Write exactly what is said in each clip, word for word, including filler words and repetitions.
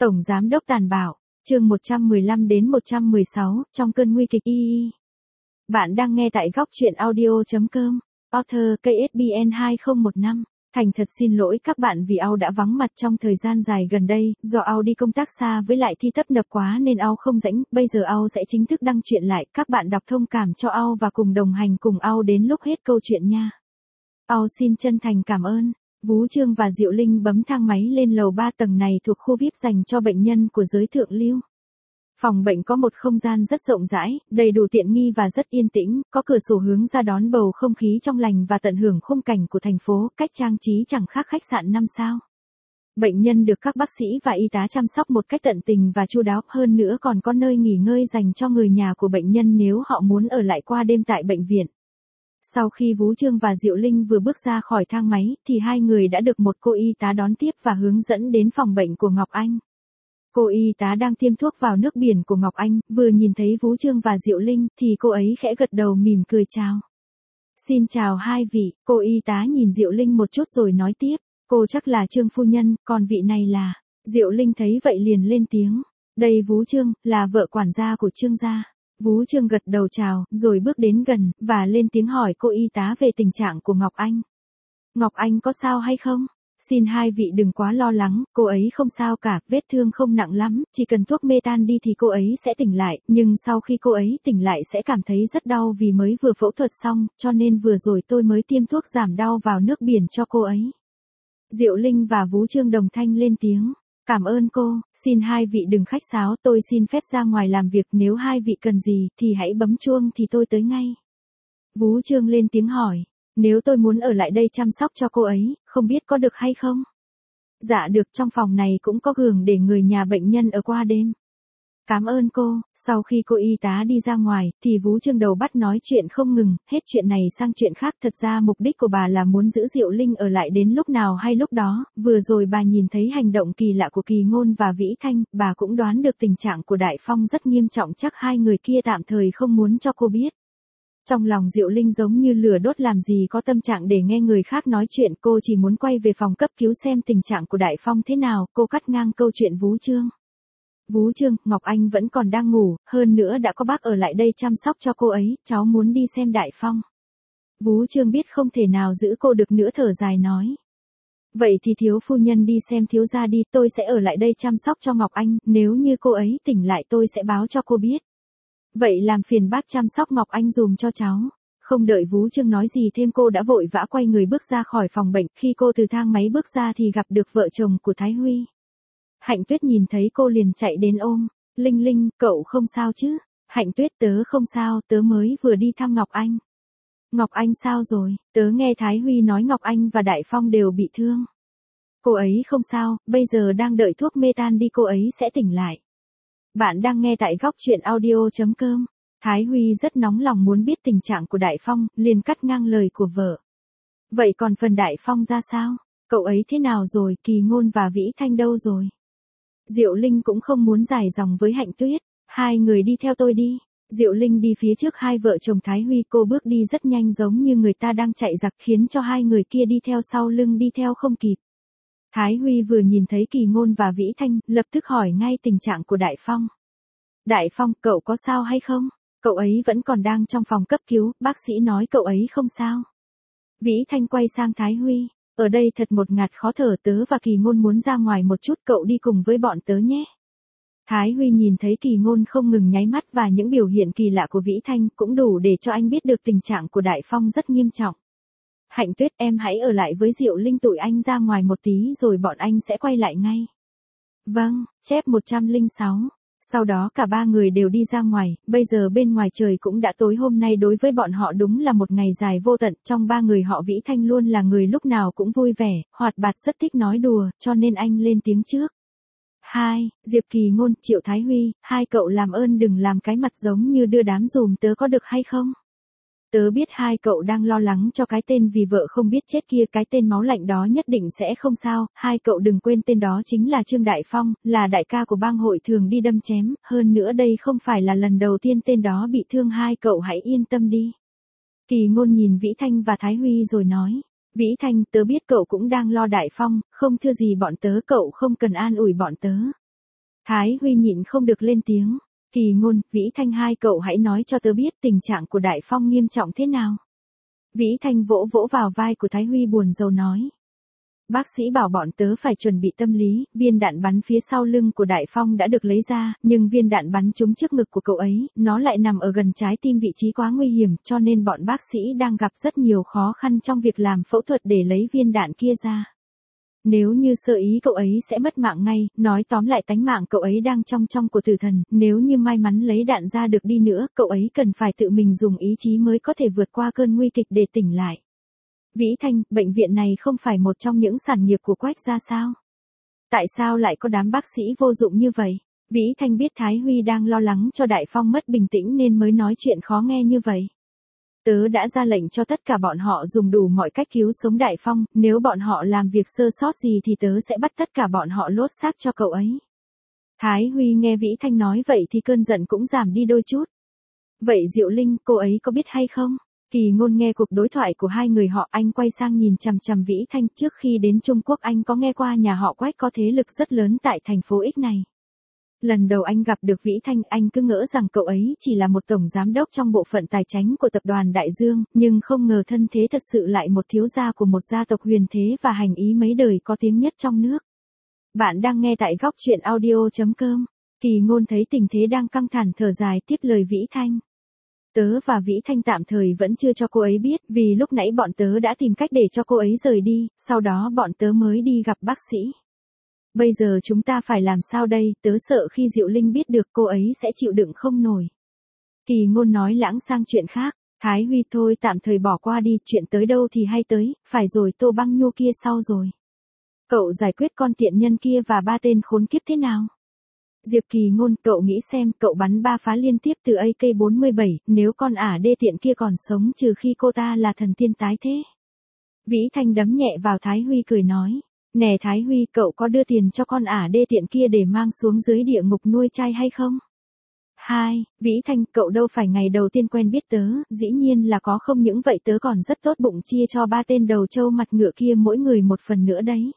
Tổng Giám đốc tàn bạo, chương một trăm mười lăm đến một trăm mười sáu, trong cơn nguy kịch y y. Bạn đang nghe tại góc truyện audio.com, author K S B N hai không một năm. Thành thật xin lỗi các bạn vì Ao đã vắng mặt trong thời gian dài gần đây, do Ao đi công tác xa với lại thi tấp nập quá nên Ao không rảnh, bây giờ Ao sẽ chính thức đăng truyện lại, các bạn đọc thông cảm cho Ao và cùng đồng hành cùng Ao đến lúc hết câu chuyện nha. Ao xin chân thành cảm ơn. Vú Trương và Diệu Linh bấm thang máy lên lầu ba, tầng này thuộc khu vi ai pi dành cho bệnh nhân của giới thượng lưu. Phòng bệnh có một không gian rất rộng rãi, đầy đủ tiện nghi và rất yên tĩnh, có cửa sổ hướng ra đón bầu không khí trong lành và tận hưởng khung cảnh của thành phố, cách trang trí chẳng khác khách sạn năm sao. Bệnh nhân được các bác sĩ và y tá chăm sóc một cách tận tình và chu đáo, hơn nữa còn có nơi nghỉ ngơi dành cho người nhà của bệnh nhân nếu họ muốn ở lại qua đêm tại bệnh viện. Sau khi Vú Trương và Diệu Linh vừa bước ra khỏi thang máy, thì hai người đã được một cô y tá đón tiếp và hướng dẫn đến phòng bệnh của Ngọc Anh. Cô y tá đang tiêm thuốc vào nước biển của Ngọc Anh, vừa nhìn thấy Vú Trương và Diệu Linh, thì cô ấy khẽ gật đầu mỉm cười chào. Xin chào hai vị, cô y tá nhìn Diệu Linh một chút rồi nói tiếp, cô chắc là Trương phu nhân, còn vị này là... Diệu Linh thấy vậy liền lên tiếng, đây Vú Trương, là vợ quản gia của Trương gia. Vú Trương gật đầu chào, rồi bước đến gần, và lên tiếng hỏi cô y tá về tình trạng của Ngọc Anh. Ngọc Anh có sao hay không? Xin hai vị đừng quá lo lắng, cô ấy không sao cả, vết thương không nặng lắm, chỉ cần thuốc mê tan đi thì cô ấy sẽ tỉnh lại, nhưng sau khi cô ấy tỉnh lại sẽ cảm thấy rất đau vì mới vừa phẫu thuật xong, cho nên vừa rồi tôi mới tiêm thuốc giảm đau vào nước biển cho cô ấy. Diệu Linh và Vú Trương đồng thanh lên tiếng. Cảm ơn cô, xin hai vị đừng khách sáo, tôi xin phép ra ngoài làm việc, nếu hai vị cần gì thì hãy bấm chuông thì tôi tới ngay. Vú Trương lên tiếng hỏi, nếu tôi muốn ở lại đây chăm sóc cho cô ấy, không biết có được hay không? Dạ được, trong phòng này cũng có giường để người nhà bệnh nhân ở qua đêm. Cảm ơn cô. Sau khi cô y tá đi ra ngoài, thì Vú Trương đầu bắt nói chuyện không ngừng, hết chuyện này sang chuyện khác. Thật ra mục đích của bà là muốn giữ Diệu Linh ở lại đến lúc nào hay lúc đó, vừa rồi bà nhìn thấy hành động kỳ lạ của Kỳ Ngôn và Vĩ Thanh, bà cũng đoán được tình trạng của Đại Phong rất nghiêm trọng, chắc hai người kia tạm thời không muốn cho cô biết. Trong lòng Diệu Linh giống như lửa đốt, làm gì có tâm trạng để nghe người khác nói chuyện, cô chỉ muốn quay về phòng cấp cứu xem tình trạng của Đại Phong thế nào, cô cắt ngang câu chuyện Vú Trương. Vú Trương, Ngọc Anh vẫn còn đang ngủ, hơn nữa đã có bác ở lại đây chăm sóc cho cô ấy, cháu muốn đi xem Đại Phong. Vú Trương biết không thể nào giữ cô được nữa, thở dài nói. Vậy thì thiếu phu nhân đi xem thiếu gia đi, tôi sẽ ở lại đây chăm sóc cho Ngọc Anh, nếu như cô ấy tỉnh lại tôi sẽ báo cho cô biết. Vậy làm phiền bác chăm sóc Ngọc Anh dùm cho cháu. Không đợi Vú Trương nói gì thêm, cô đã vội vã quay người bước ra khỏi phòng bệnh, khi cô từ thang máy bước ra thì gặp được vợ chồng của Thái Huy. Hạnh Tuyết nhìn thấy cô liền chạy đến ôm, Linh Linh, cậu không sao chứ? Hạnh Tuyết, tớ không sao, tớ mới vừa đi thăm Ngọc Anh. Ngọc Anh sao rồi? Tớ nghe Thái Huy nói Ngọc Anh và Đại Phong đều bị thương. Cô ấy không sao, bây giờ đang đợi thuốc mê tan đi, cô ấy sẽ tỉnh lại. Bạn đang nghe tại góc truyện audio.com. Thái Huy rất nóng lòng muốn biết tình trạng của Đại Phong, liền cắt ngang lời của vợ. Vậy còn phần Đại Phong ra sao? Cậu ấy thế nào rồi? Kỳ Ngôn và Vĩ Thanh đâu rồi? Diệu Linh cũng không muốn dài dòng với Hạnh Tuyết. Hai người đi theo tôi đi. Diệu Linh đi phía trước hai vợ chồng Thái Huy, cô bước đi rất nhanh giống như người ta đang chạy giặc, khiến cho hai người kia đi theo sau lưng đi theo không kịp. Thái Huy vừa nhìn thấy Kỳ Ngôn và Vĩ Thanh, lập tức hỏi ngay tình trạng của Đại Phong. Đại Phong, cậu có sao hay không? Cậu ấy vẫn còn đang trong phòng cấp cứu, bác sĩ nói cậu ấy không sao. Vĩ Thanh quay sang Thái Huy, ở đây thật một ngạt khó thở, tớ và Kỳ Ngôn muốn ra ngoài một chút, cậu đi cùng với bọn tớ nhé. Thái Huy nhìn thấy Kỳ Ngôn không ngừng nháy mắt và những biểu hiện kỳ lạ của Vĩ Thanh cũng đủ để cho anh biết được tình trạng của Đại Phong rất nghiêm trọng. Hạnh Tuyết, em hãy ở lại với Diệu Linh, tụi anh ra ngoài một tí rồi bọn anh sẽ quay lại ngay. Vâng, chép một trăm lẻ sáu. Sau đó cả ba người đều đi ra ngoài, bây giờ bên ngoài trời cũng đã tối, hôm nay đối với bọn họ đúng là một ngày dài vô tận, trong ba người họ Vĩ Thanh luôn là người lúc nào cũng vui vẻ, hoạt bát, rất thích nói đùa, cho nên anh lên tiếng trước. Hai, Diệp Kỳ Ngôn, Triệu Thái Huy, hai cậu làm ơn đừng làm cái mặt giống như đưa đám dùm tớ có được hay không? Tớ biết hai cậu đang lo lắng cho cái tên vì vợ không biết chết kia, cái tên máu lạnh đó nhất định sẽ không sao, hai cậu đừng quên tên đó chính là Trương Đại Phong, là đại ca của bang hội thường đi đâm chém, hơn nữa đây không phải là lần đầu tiên tên đó bị thương, hai cậu hãy yên tâm đi. Kỳ Ngôn nhìn Vĩ Thanh và Thái Huy rồi nói, Vĩ Thanh, tớ biết cậu cũng đang lo Đại Phong, không thưa gì bọn tớ, cậu không cần an ủi bọn tớ. Thái Huy nhịn không được lên tiếng. Kỳ Ngôn, Vĩ Thanh hai cậu hãy nói cho tớ biết tình trạng của Đại Phong nghiêm trọng thế nào. Vĩ Thanh vỗ vỗ vào vai của Thái Huy buồn rầu nói. Bác sĩ bảo bọn tớ phải chuẩn bị tâm lý, viên đạn bắn phía sau lưng của Đại Phong đã được lấy ra, nhưng viên đạn bắn trúng trước ngực của cậu ấy, nó lại nằm ở gần trái tim, vị trí quá nguy hiểm, cho nên bọn bác sĩ đang gặp rất nhiều khó khăn trong việc làm phẫu thuật để lấy viên đạn kia ra. Nếu như sơ ý cậu ấy sẽ mất mạng ngay, nói tóm lại tánh mạng cậu ấy đang trong trong của tử thần, nếu như may mắn lấy đạn ra được đi nữa, cậu ấy cần phải tự mình dùng ý chí mới có thể vượt qua cơn nguy kịch để tỉnh lại. Vĩ Thanh, bệnh viện này không phải một trong những sản nghiệp của Quách gia sao? Tại sao lại có đám bác sĩ vô dụng như vậy? Vĩ Thanh biết Thái Huy đang lo lắng cho Đại Phong mất bình tĩnh nên mới nói chuyện khó nghe như vậy. Tớ đã ra lệnh cho tất cả bọn họ dùng đủ mọi cách cứu sống Đại Phong, nếu bọn họ làm việc sơ sót gì thì tớ sẽ bắt tất cả bọn họ lốt xác cho cậu ấy. Thái Huy nghe Vĩ Thanh nói vậy thì cơn giận cũng giảm đi đôi chút. Vậy Diệu Linh, cô ấy có biết hay không? Kỳ Ngôn nghe cuộc đối thoại của hai người họ, anh quay sang nhìn chằm chằm Vĩ Thanh. Trước khi đến Trung Quốc anh có nghe qua nhà họ Quách có thế lực rất lớn tại thành phố X này. Lần đầu anh gặp được Vĩ Thanh, anh cứ ngỡ rằng cậu ấy chỉ là một tổng giám đốc trong bộ phận tài chính của tập đoàn Đại Dương, nhưng không ngờ thân thế thật sự lại một thiếu gia của một gia tộc huyền thế và hành ý mấy đời có tiếng nhất trong nước. Bạn đang nghe tại góc truyện audio chấm com. Kỳ Ngôn thấy tình thế đang căng thẳng thở dài tiếp lời Vĩ Thanh. Tớ và Vĩ Thanh tạm thời vẫn chưa cho cô ấy biết, vì lúc nãy bọn tớ đã tìm cách để cho cô ấy rời đi, sau đó bọn tớ mới đi gặp bác sĩ. Bây giờ chúng ta phải làm sao đây, tớ sợ khi Diệu Linh biết được cô ấy sẽ chịu đựng không nổi. Kỳ Ngôn nói lãng sang chuyện khác. Thái Huy, thôi tạm thời bỏ qua đi, chuyện tới đâu thì hay tới, phải rồi, Tô Băng Nhu kia sau rồi. Cậu giải quyết con tiện nhân kia và ba tên khốn kiếp thế nào? Diệp Kỳ Ngôn, cậu nghĩ xem, cậu bắn ba phá liên tiếp từ A K bốn mươi bảy, nếu con ả đê tiện kia còn sống trừ khi cô ta là thần tiên tái thế. Vĩ Thanh đấm nhẹ vào Thái Huy cười nói. Nè Thái Huy, cậu có đưa tiền cho con ả đê tiện kia để mang xuống dưới địa ngục nuôi trai hay không? Hai, Vĩ Thanh, cậu đâu phải ngày đầu tiên quen biết tớ, dĩ nhiên là có, không những vậy tớ còn rất tốt bụng chia cho ba tên đầu trâu mặt ngựa kia mỗi người một phần nữa đấy.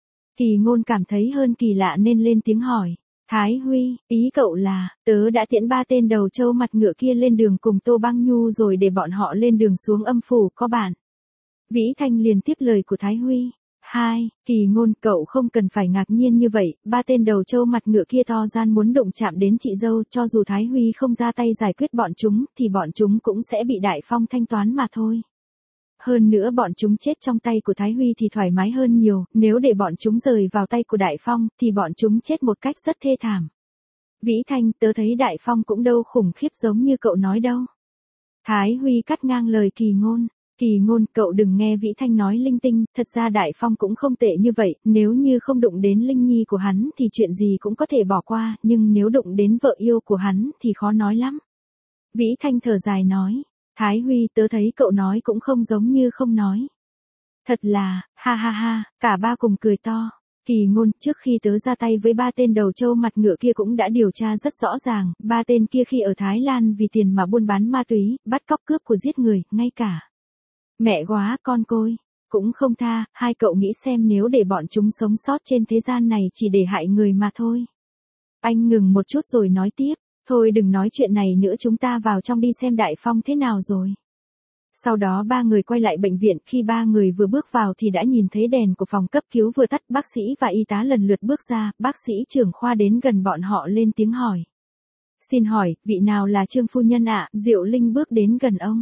Kỳ Ngôn cảm thấy hơn kỳ lạ nên lên tiếng hỏi. Thái Huy, ý cậu là, tớ đã tiễn ba tên đầu trâu mặt ngựa kia lên đường cùng Tô Băng Nhu rồi để bọn họ lên đường xuống âm phủ có bạn. Vĩ Thanh liền tiếp lời của Thái Huy. Hai, Kỳ Ngôn, cậu không cần phải ngạc nhiên như vậy, ba tên đầu trâu mặt ngựa kia to gan muốn đụng chạm đến chị dâu, cho dù Thái Huy không ra tay giải quyết bọn chúng, thì bọn chúng cũng sẽ bị Đại Phong thanh toán mà thôi. Hơn nữa bọn chúng chết trong tay của Thái Huy thì thoải mái hơn nhiều, nếu để bọn chúng rời vào tay của Đại Phong, thì bọn chúng chết một cách rất thê thảm. Vĩ Thanh, tớ thấy Đại Phong cũng đâu khủng khiếp giống như cậu nói đâu. Thái Huy cắt ngang lời Kỳ Ngôn. Kỳ Ngôn, cậu đừng nghe Vĩ Thanh nói linh tinh, thật ra Đại Phong cũng không tệ như vậy, nếu như không đụng đến Linh Nhi của hắn thì chuyện gì cũng có thể bỏ qua, nhưng nếu đụng đến vợ yêu của hắn thì khó nói lắm. Vĩ Thanh thở dài nói. Thái Huy, tớ thấy cậu nói cũng không giống như không nói. Thật là, ha ha ha, cả ba cùng cười to. Kỳ Ngôn, trước khi tớ ra tay với ba tên đầu trâu mặt ngựa kia cũng đã điều tra rất rõ ràng, ba tên kia khi ở Thái Lan vì tiền mà buôn bán ma túy, bắt cóc cướp của giết người, ngay cả mẹ góa con côi cũng không tha, hai cậu nghĩ xem nếu để bọn chúng sống sót trên thế gian này chỉ để hại người mà thôi. Anh ngừng một chút rồi nói tiếp. Thôi đừng nói chuyện này nữa, chúng ta vào trong đi xem Đại Phong thế nào rồi. Sau đó ba người quay lại bệnh viện, khi ba người vừa bước vào thì đã nhìn thấy đèn của phòng cấp cứu vừa tắt, bác sĩ và y tá lần lượt bước ra, bác sĩ trưởng khoa đến gần bọn họ lên tiếng hỏi. Xin hỏi, vị nào là Trương phu nhân ạ? Diệu Linh bước đến gần ông.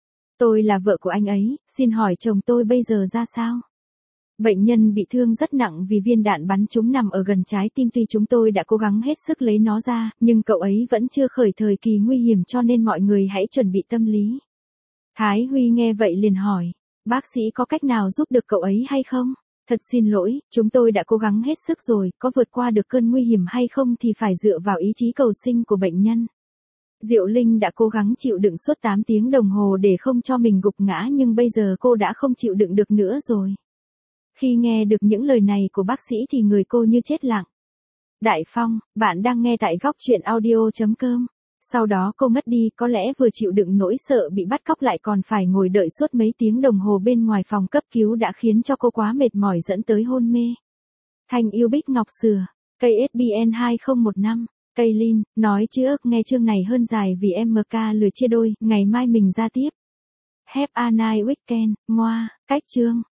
Tôi là vợ của anh ấy, xin hỏi chồng tôi bây giờ ra sao? Bệnh nhân bị thương rất nặng vì viên đạn bắn trúng nằm ở gần trái tim, tuy chúng tôi đã cố gắng hết sức lấy nó ra, nhưng cậu ấy vẫn chưa khởi thời kỳ nguy hiểm cho nên mọi người hãy chuẩn bị tâm lý. Thái Huy nghe vậy liền hỏi, bác sĩ có cách nào giúp được cậu ấy hay không? Thật xin lỗi, chúng tôi đã cố gắng hết sức rồi, có vượt qua được cơn nguy hiểm hay không thì phải dựa vào ý chí cầu sinh của bệnh nhân. Diệu Linh đã cố gắng chịu đựng suốt tám tiếng đồng hồ để không cho mình gục ngã, nhưng bây giờ cô đã không chịu đựng được nữa rồi. Khi nghe được những lời này của bác sĩ thì người cô như chết lặng. Đại Phong, bạn đang nghe tại góc truyện audio chấm com. Sau đó cô mất đi, có lẽ vừa chịu đựng nỗi sợ bị bắt cóc lại còn phải ngồi đợi suốt mấy tiếng đồng hồ bên ngoài phòng cấp cứu đã khiến cho cô quá mệt mỏi dẫn tới hôn mê. Thanh yêu Bích Ngọc Sừa. Cây ét bê en hai không một năm. Cây Lin, nói chứ nghe chương này hơn dài vì em em ca lừa chia đôi, ngày mai mình ra tiếp. Have a nice weekend, moa, cách chương.